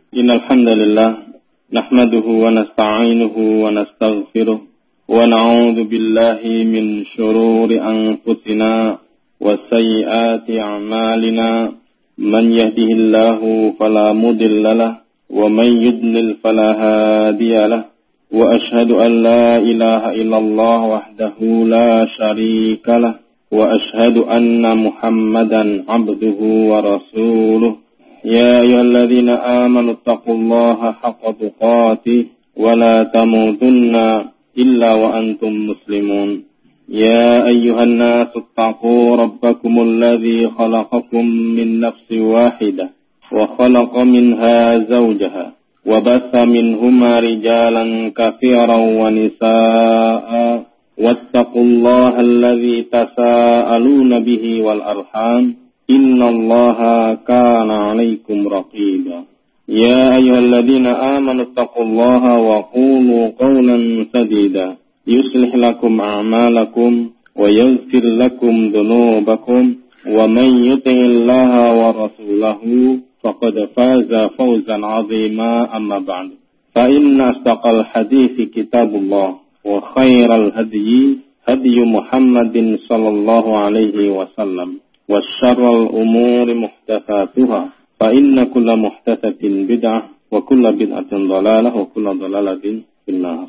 Innal hamdalillah nahmaduhu wa nasta'inuhu wa nastaghfiruh wa na'udzu billahi min shururi anfusina wa sayyiati a'malina man yahdihillahu fala mudilla lahu wa man yudlil fala hadiya lahu wa ashhadu an la ilaha illallah wahdahu la syarika lahu wa ashhadu anna Muhammadan 'abduhu wa rasuluh. يا أيها الذين آمنوا اتقوا الله حق تقاته ولا تموتن إلا وأنتم مسلمون يا أيها الناس اتقوا ربكم الذي خلقكم من نفس واحدة وخلق منها زوجها وبث منهما رجالا كثيرا ونساء واتقوا الله الذي تساءلون به والأرحام إن الله كان عليكم رقيبا يا أيها الذين آمنوا اتقوا الله وقولوا قولا سديدا يصلح لكم أعمالكم ويغفر لكم ذنوبكم ومن يطع الله ورسوله فقد فاز فوزا عظيما أما بعد فإن أصدق الحديث كتاب الله وخير الهدي هدي محمد صلى الله عليه وسلم وشر الأمور محدثاتها فإن كل محدثة بدعة وكل بدعة ضلالة وكل ضلالة في النار.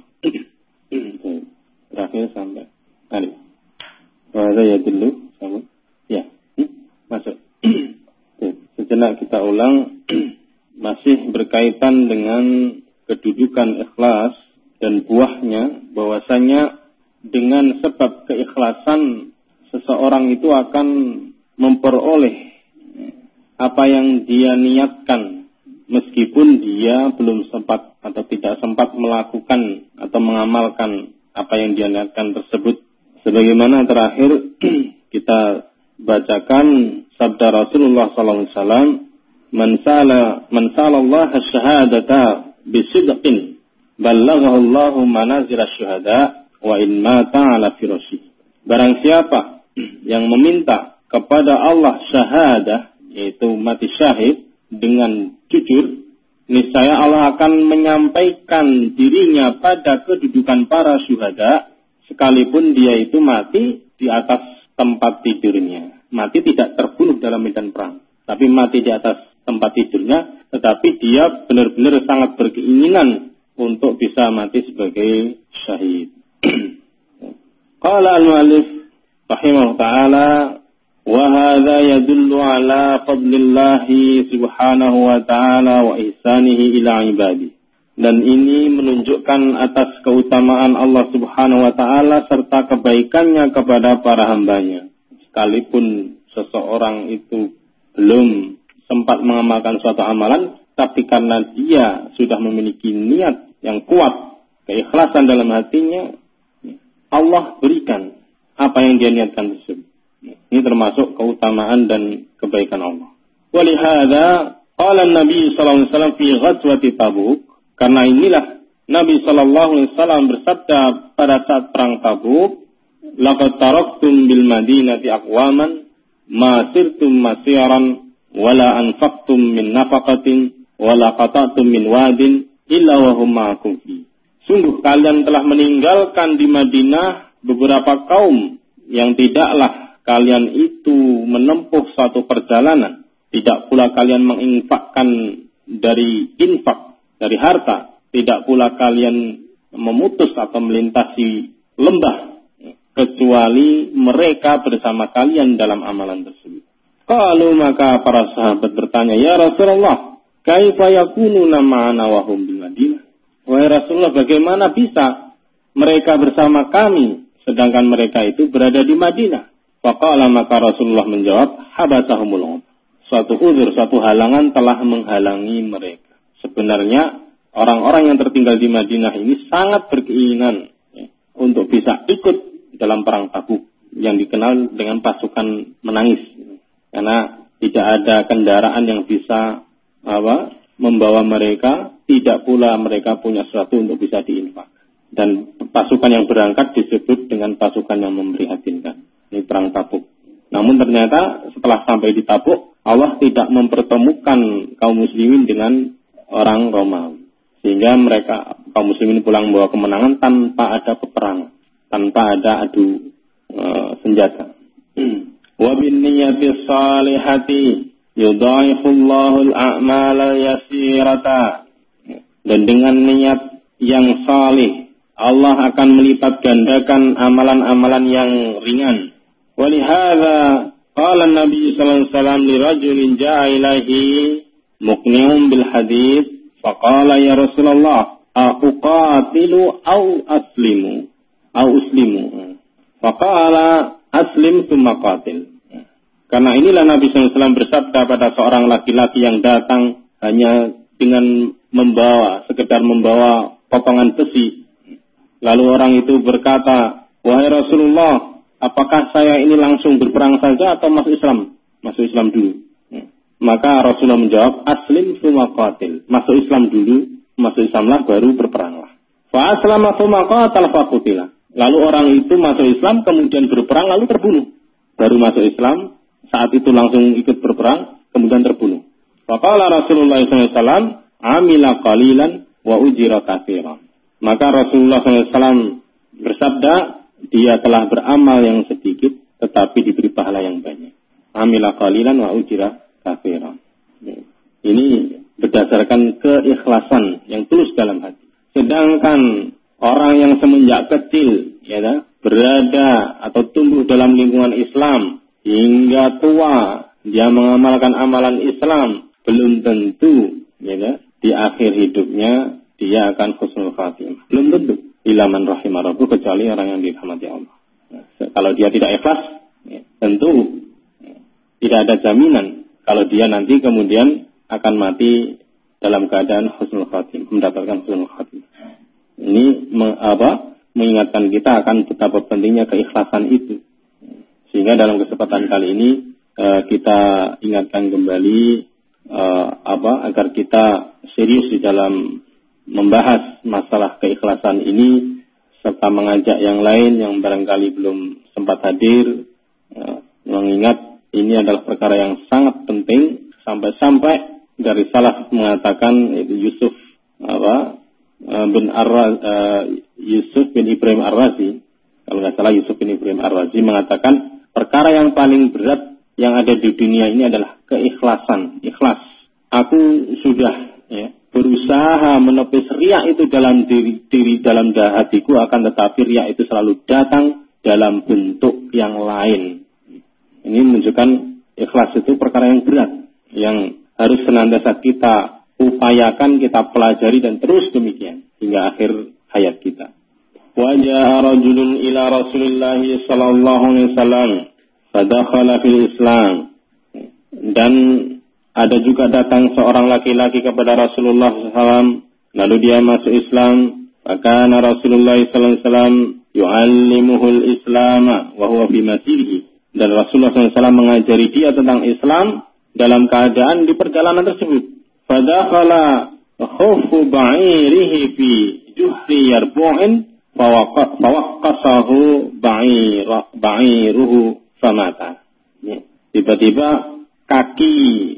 Terakhir sampai alif. Wahada ya dulu sama. Ya, masuk. Sejenak kita ulang masih berkaitan dengan kedudukan ikhlas dan buahnya, bahwasanya dengan sebab keikhlasan seseorang itu akan memperoleh apa yang dia niatkan meskipun dia belum sempat atau tidak sempat melakukan atau mengamalkan apa yang dia niatkan tersebut. Sebagaimana terakhir kita bacakan sabda Rasulullah SAW, man salallaha asyhadata bisidqin ballaghahu Allahu manazil asyhada wa in mata ala firasyi. Barang siapa yang meminta kepada Allah syahadah, yaitu mati syahid dengan jujur, niscaya Allah akan menyampaikan dirinya pada kedudukan para syuhada, sekalipun dia itu mati di atas tempat tidurnya. Mati tidak terbunuh dalam medan perang, tapi mati di atas tempat tidurnya, tetapi dia benar-benar sangat berkeinginan untuk bisa mati sebagai syahid. Qala al-mu'allif rahimahullah ta'ala, وهذا يدل على فضل الله سبحانه وتعالى وإحسانه إلى عباده. Dan ini menunjukkan atas keutamaan Allah Subhanahu wa taala serta kebaikannya kepada para hambanya. Sekalipun seseorang itu belum sempat mengamalkan suatu amalan, tapi karena dia sudah memiliki niat yang kuat, keikhlasan dalam hatinya, Allah berikan apa yang dia niatkan tersebut. Ini termasuk keutamaan dan kebaikan Allah. Walihada qala Nabi sallallahu alaihi wasallam fi ghazwati Tabuk. Karena inilah Nabi sallallahu alaihi wasallam bersabda pada saat perang Tabuk, laqad taraktum bil madinati aqwaman ma sirtum masiran wala anfaqtum min nafaqatin wala qata'tum min wadin illa wa hum ma'akum fi. Sungguh kalian telah meninggalkan di Madinah beberapa kaum yang tidaklah kalian itu menempuh suatu perjalanan, tidak pula kalian menginfakkan dari infak, dari harta, tidak pula kalian memutus atau melintasi lembah, kecuali mereka bersama kalian dalam amalan tersebut. Kalau maka para sahabat bertanya, ya Rasulullah, kaifa yakununa ma'ana wa hum bil Madinah? Wahai Rasulullah, bagaimana bisa mereka bersama kami, sedangkan mereka itu berada di Madinah? Faqala, maka Rasulullah menjawab, habasahumul. Suatu uzur, suatu halangan telah menghalangi mereka. Sebenarnya orang-orang yang tertinggal di Madinah ini sangat berkeinginan untuk bisa ikut dalam perang Tabuk yang dikenal dengan pasukan menangis. Karena tidak ada kendaraan yang bisa membawa mereka, tidak pula mereka punya sesuatu untuk bisa diinfak. Dan pasukan yang berangkat disebut dengan pasukan yang memprihatinkan. Ini perang Tabuk. Namun ternyata setelah sampai di Tabuk, Allah tidak mempertemukan kaum muslimin dengan orang Romawi. Sehingga mereka kaum muslimin pulang membawa kemenangan tanpa ada peperangan, tanpa ada adu senjata. Wa bin niyyati shalihati yudhaifullahu al-a'mal yasirata. Dan dengan niat yang salih, Allah akan melipat gandakan amalan-amalan yang ringan. Walihada qala Nabi sallallahu alaihi wasallam li rajulin ja'a ilaihi muqni'un bil hadits faqala ya Rasulullah aquqatilu aw uslimu faqala aslim tsumma qatil. Karena inilah Nabi sallallahu alaihi wasallam bersabda pada seorang laki-laki yang datang hanya dengan sekedar membawa potongan besi. Lalu orang itu berkata, "Wahai Rasulullah, apakah saya ini langsung berperang saja atau masuk Islam? Masuk Islam dulu." Maka Rasulullah menjawab, "Aslim tsumma qatil." Masuk Islam dulu, masuk Islamlah baru berperanglah. Fa aslama tsumma qatal fa qutila. Lalu orang itu masuk Islam kemudian berperang lalu terbunuh. Baru masuk Islam, saat itu langsung ikut berperang, kemudian terbunuh. Faqala Rasulullah SAW, "Amila qalilan wa ujira katsiran." Maka Rasulullah SAW bersabda, dia telah beramal yang sedikit, tetapi diberi pahala yang banyak. Amila qalilan wa ujira katsiran. Ini berdasarkan keikhlasan yang tulus dalam hati. Sedangkan orang yang semenjak kecil berada atau tumbuh dalam lingkungan Islam hingga tua, dia mengamalkan amalan Islam, belum tentu di akhir hidupnya dia akan husnul khatimah. Belum tentu. Illa man rahimah rabbuh, kecuali orang yang dirahmati Allah. Kalau dia tidak ikhlas, tentu tidak ada jaminan kalau dia nanti kemudian akan mati dalam keadaan husnul khatimah, mendapatkan husnul khatimah. Ini mengingatkan kita akan betapa pentingnya keikhlasan itu. Sehingga dalam kesempatan kali ini kita ingatkan kembali agar kita serius di dalam membahas masalah keikhlasan ini, serta mengajak yang lain yang barangkali belum sempat hadir, mengingat ini adalah perkara yang sangat penting, sampai-sampai dari salaf mengatakan, Yusuf bin Ibrahim Ar-Razi, kalau nggak salah Yusuf bin Ibrahim Ar-Razi mengatakan perkara yang paling berat yang ada di dunia ini adalah keikhlasan, ikhlas. Aku sudah berusaha menepis riya itu dalam diri dalam hatiku, akan tetapi riya itu selalu datang dalam bentuk yang lain. Ini menunjukkan ikhlas itu perkara yang berat, yang harus senantiasa kita upayakan, kita pelajari dan terus demikian hingga akhir hayat kita. Wa jaa rajulun ila Rasulillah sallallahu alaihi wasallam fadakhala fil Islam. Dan ada juga datang seorang laki-laki kepada Rasulullah SAW, lalu dia masuk Islam. Maka Rasulullah SAW yu'allimuhul Islam wa huwa fi masirihi. Dan Rasulullah SAW mengajari dia tentang Islam dalam keadaan di perjalanan tersebut. Fadakhala khuffu ba'irihi fi juhri yarbu'in fawaqqasahu ba'iruhu famata. Tiba-tiba kaki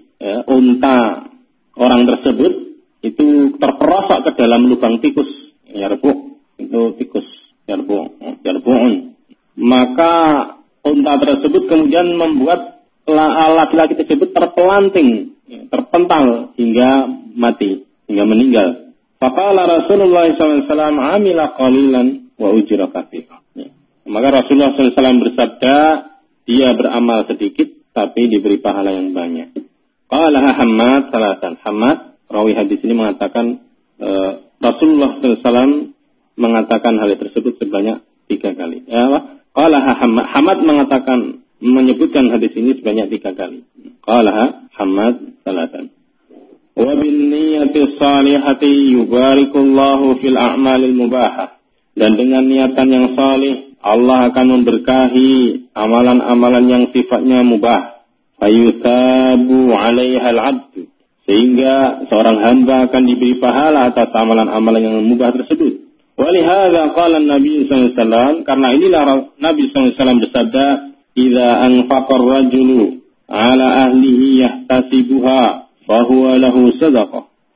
unta orang tersebut itu terperosok ke dalam lubang tikus. Yarbu, itu tikus. Yarbu'un. Maka unta tersebut kemudian membuat laki-laki tersebut terpelanting, terpental hingga mati, hingga meninggal. Faqala Rasulullah SAW, amila qalilan wa ujira katsiran. Maka Rasulullah SAW bersabda, dia beramal sedikit tapi diberi pahala yang banyak. Qala Hammad salatan. Hammad, rawi hadis ini mengatakan Rasulullah SAW mengatakan hal tersebut sebanyak 3 kali. Qala Hammad menyebutkan hadis ini sebanyak 3 kali. Qala Hammad salatan. Wa bin niyyati shalihati yubarikullahu fil a'malil mubahah. Dan dengan niatan yang salih, Allah akan memberkahi amalan-amalan yang sifatnya mubah. Fayuthabu 'alaiha al-'abd. Sehingga seorang hamba akan diberi pahala atas amalan-amalan yang mubah tersebut. Walihada qala Nabi sallallahu alaihi wasallam, karena inilah Nabi sallallahu alaihi wasallam bersabda, "Idza anfaqa ar-rajulu 'ala ahlihi yahtasibuha, fa huwa lahu sadaqah.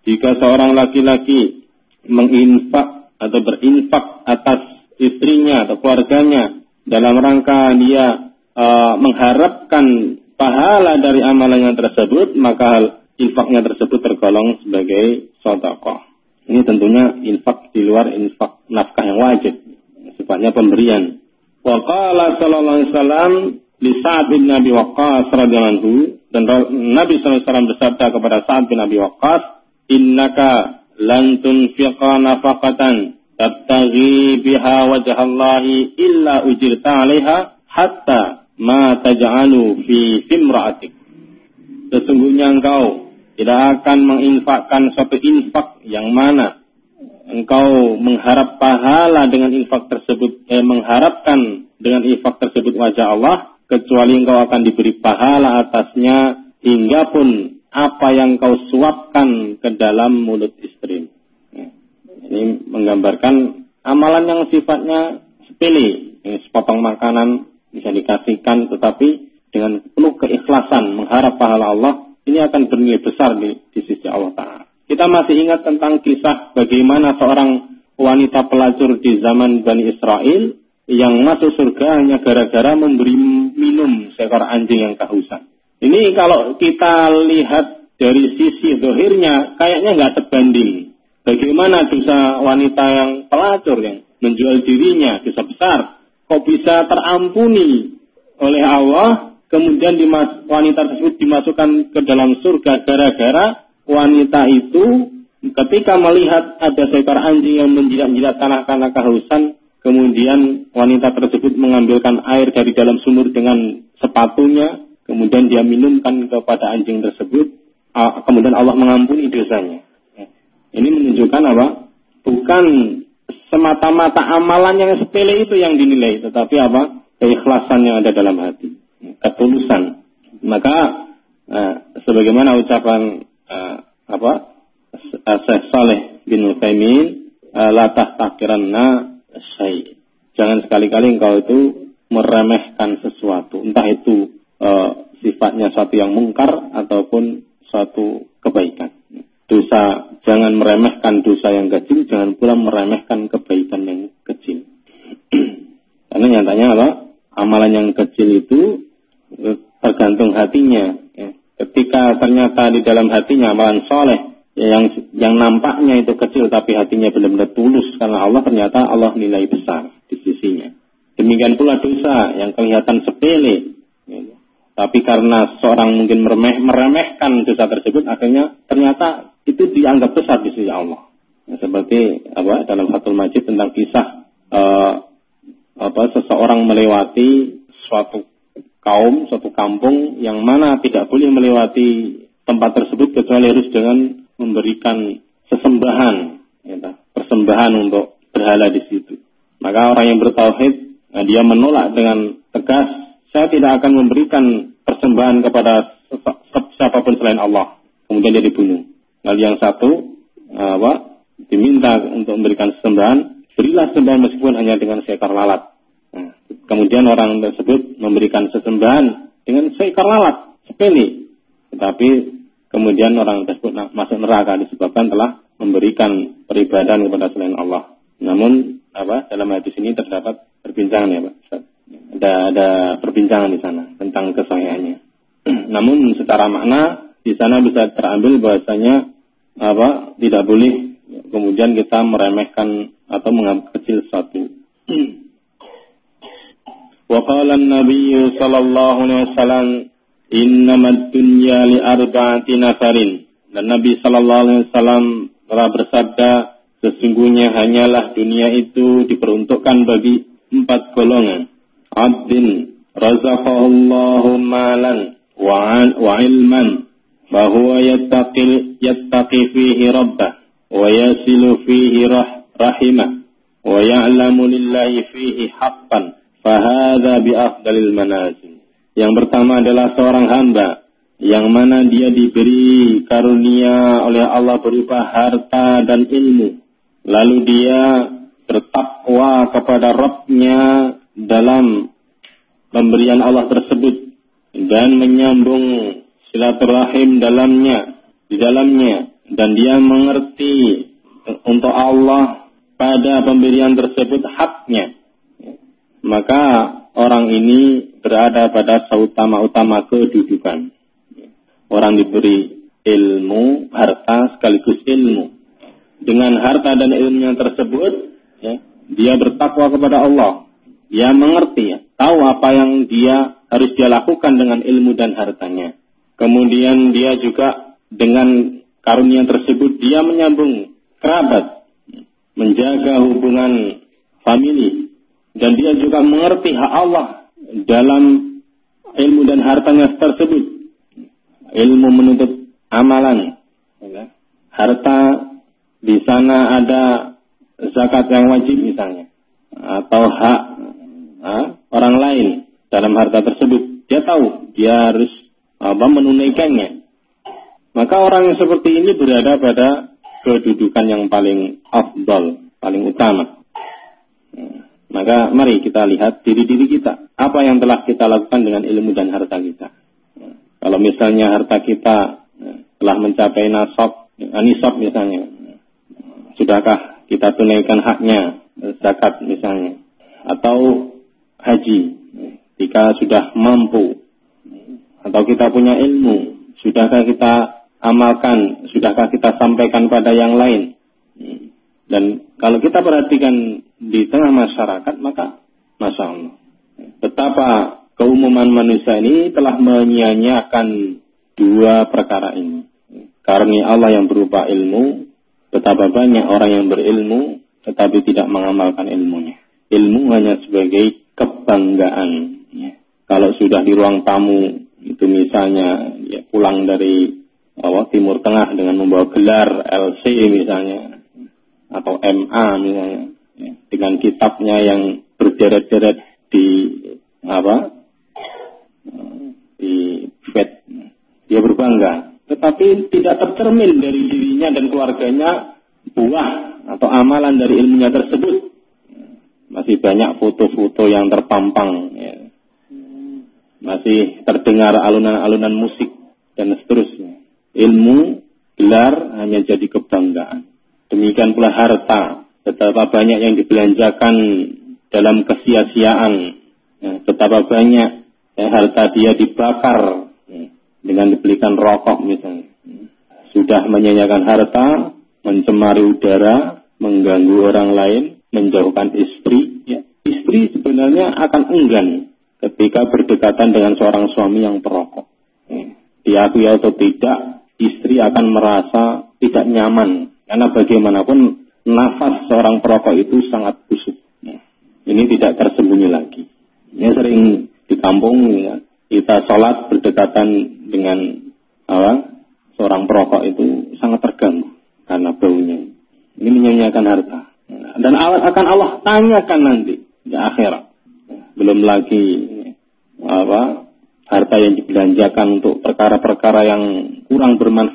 Jika seorang laki-laki menginfak atau berinfak atas istrinya atau keluarganya dalam rangka dia mengharapkan pahala dari amalannya tersebut, maka infaknya tersebut tergolong sebagai sedekah. Ini tentunya infak di luar infak nafkah yang wajib, sifatnya pemberian. Wa qala sallallahu alaihi wasallam li Sa'd bin Abi Waqqas radhiyallahu anhu, dan Nabi sallallahu alaihi wasallam bersabda kepada Sa'd bin Abi Waqqas, "Innaka lan tunfiqa nafaqatan tabtaghi biha wajhallahi illa ujirta 'alaiha hatta ma taj'alu fi imra'atik." Sesungguhnya engkau tidak akan menginfakkan suatu infak yang mana engkau mengharap pahala dengan infak tersebut, mengharapkan dengan infak tersebut wajah Allah, kecuali engkau akan diberi pahala atasnya hingga pun apa yang kau suapkan ke dalam mulut istri. Ini menggambarkan amalan yang sifatnya sepele, sepotong makanan bisa dikasihkan, tetapi dengan penuh keikhlasan mengharap pahala Allah, ini akan bernilai besar di sisi Allah Ta'ala. Kita masih ingat tentang kisah bagaimana seorang wanita pelacur di zaman Bani Israel yang masuk surga hanya gara-gara memberi minum seekor anjing yang kehausan. Ini kalau kita lihat dari sisi zahirnya kayaknya nggak sebanding. Bagaimana dosa wanita yang pelacur yang menjual dirinya, dosa besar, kok bisa terampuni oleh Allah, kemudian wanita tersebut dimasukkan ke dalam surga gara-gara wanita itu ketika melihat ada seekor anjing yang menjilat-jilat tanah karena kehausan, kemudian wanita tersebut mengambilkan air dari dalam sumur dengan sepatunya, kemudian dia minumkan kepada anjing tersebut, kemudian Allah mengampuni dosanya. Ini menunjukkan apa? Bukan semata-mata amalan yang sepele itu yang dinilai, tetapi apa? Keikhlasan yang ada dalam hati, ketulusan. Maka sebagaimana ucapan Syekh Saleh bin Utsaimin, la tahtaqiranna syai'. Jangan sekali-kali engkau itu meremehkan sesuatu, entah itu sifatnya suatu yang mungkar ataupun suatu kebaikan. Dosa, jangan meremehkan dosa yang kecil, jangan pula meremehkan kebaikan yang kecil. Karena nyatanya apa? Amalan yang kecil itu tergantung hatinya. Ya. Ketika ternyata di dalam hatinya amalan soleh yang nampaknya itu kecil tapi hatinya benar-benar tulus karena Allah, ternyata Allah nilai besar di sisinya. Demikian pula dosa yang kelihatan sepele, ya. Tapi karena seorang mungkin meremehkan dosa tersebut, akhirnya ternyata itu dianggap besar di sisi Allah. Ya, seperti dalam Fathul Majid tentang kisah seseorang melewati suatu kaum, suatu kampung yang mana tidak boleh melewati tempat tersebut kecuali harus dengan memberikan sesembahan, ya, persembahan untuk berhala di situ. Maka orang yang bertauhid, dia menolak dengan tegas, saya tidak akan memberikan persembahan kepada siapapun selain Allah. Kemudian dia dibunuh. Lalu yang satu diminta untuk memberikan sesembahan, berilah sembahan meskipun hanya dengan seekor lalat. Nah, kemudian orang tersebut memberikan sesembahan dengan seekor lalat, sepele. Tetapi kemudian orang tersebut masuk neraka disebabkan telah memberikan peribadahan kepada selain Allah. Namun dalam hadis ini terdapat perbincangan, ya Pak Ustaz. Ada perbincangan di sana tentang kesahihannya. Namun secara makna di sana bisa terambil bahwasanya tidak boleh kemudian kita meremehkan atau menganggap kecil sesuatu. Wa qala an-nabiy sallallahu alaihi wasallam innamad dunya li arba'ati nafarin. Dan Nabi sallallahu alaihi wasallam telah bersabda, sesungguhnya hanyalah dunia itu diperuntukkan bagi 4 golongan. Abdin razaqahullahu malan wa ilman fahuwa yattaqi fihi rabbah wa yasilu fihi rahimah wa ya'lamu lillahi fihi haqqan fahadha bi afdalil manazil. Yang pertama adalah seorang hamba yang mana dia diberi karunia oleh Allah berupa harta dan ilmu, lalu dia bertakwa kepada Rabb-nya dalam pemberian Allah tersebut dan menyambung silaturahim di dalamnya, dan dia mengerti untuk Allah pada pemberian tersebut haknya, maka orang ini berada pada seutama-utama kedudukan. Orang diberi ilmu, harta sekaligus ilmu. Dengan harta dan ilmunya tersebut, ya, dia bertakwa kepada Allah. Dia mengerti, ya, tahu apa yang dia harus dia lakukan dengan ilmu dan hartanya. Kemudian dia juga dengan karunia tersebut dia menyambung kerabat, menjaga hubungan famili, dan dia juga mengerti hak Allah dalam ilmu dan hartanya tersebut. Ilmu menuntut amalan, ya. Harta di sana ada zakat yang wajib misalnya, atau hak orang lain dalam harta tersebut. Dia tahu dia harus menunaikannya. Maka orang yang seperti ini berada pada kedudukan yang paling afdal, paling utama. Maka mari kita lihat diri-diri kita. Apa yang telah kita lakukan dengan ilmu dan harta kita. Kalau misalnya harta kita telah mencapai nisab misalnya, sudahkah kita tunaikan haknya, zakat misalnya, atau haji, jika sudah mampu, atau kita punya ilmu, sudahkah kita amalkan, sudahkah kita sampaikan pada yang lain. Dan kalau kita perhatikan di tengah masyarakat, maka Masya Allah, betapa keumuman manusia ini telah menyia-nyiakan dua perkara ini. Karunia Allah yang berupa ilmu, betapa banyak orang yang berilmu tetapi tidak mengamalkan ilmunya. Ilmu hanya sebagai kebanggaan. Ya. Kalau sudah di ruang tamu, itu misalnya ya, pulang dari Timur Tengah dengan membawa gelar LC misalnya, atau MA misalnya, ya, dengan kitabnya yang berderet-deret di bed, dia berbangga. Tetapi tidak tercermin dari dirinya dan keluarganya buah atau amalan dari ilmunya tersebut. Masih banyak foto-foto yang terpampang, ya. Masih terdengar alunan-alunan musik dan seterusnya. Ilmu, gelar hanya jadi kebanggaan. Demikian pula harta, betapa banyak yang dibelanjakan dalam kesia-siaan, ya, betapa banyak harta dia dibakar, ya, dengan dibelikan rokok misalnya. Sudah menyanyiakan harta, mencemari udara, mengganggu orang lain, menjauhkan istri. Ya. Istri sebenarnya akan enggan ketika berdekatan dengan seorang suami yang perokok. Ya. Diakui atau tidak, istri akan merasa tidak nyaman. Karena bagaimanapun nafas seorang perokok itu sangat busuk. Ya. Ini tidak tersembunyi lagi. Ini sering di kampung, ya, kita sholat berdekatan dengan seorang perokok itu sangat terganggu karena baunya. Ini menyanyiakan harta. Dan akan Allah tanyakan nanti di akhirat. Belum lagi harta yang dibelanjakan untuk perkara-perkara yang kurang bermanfaat.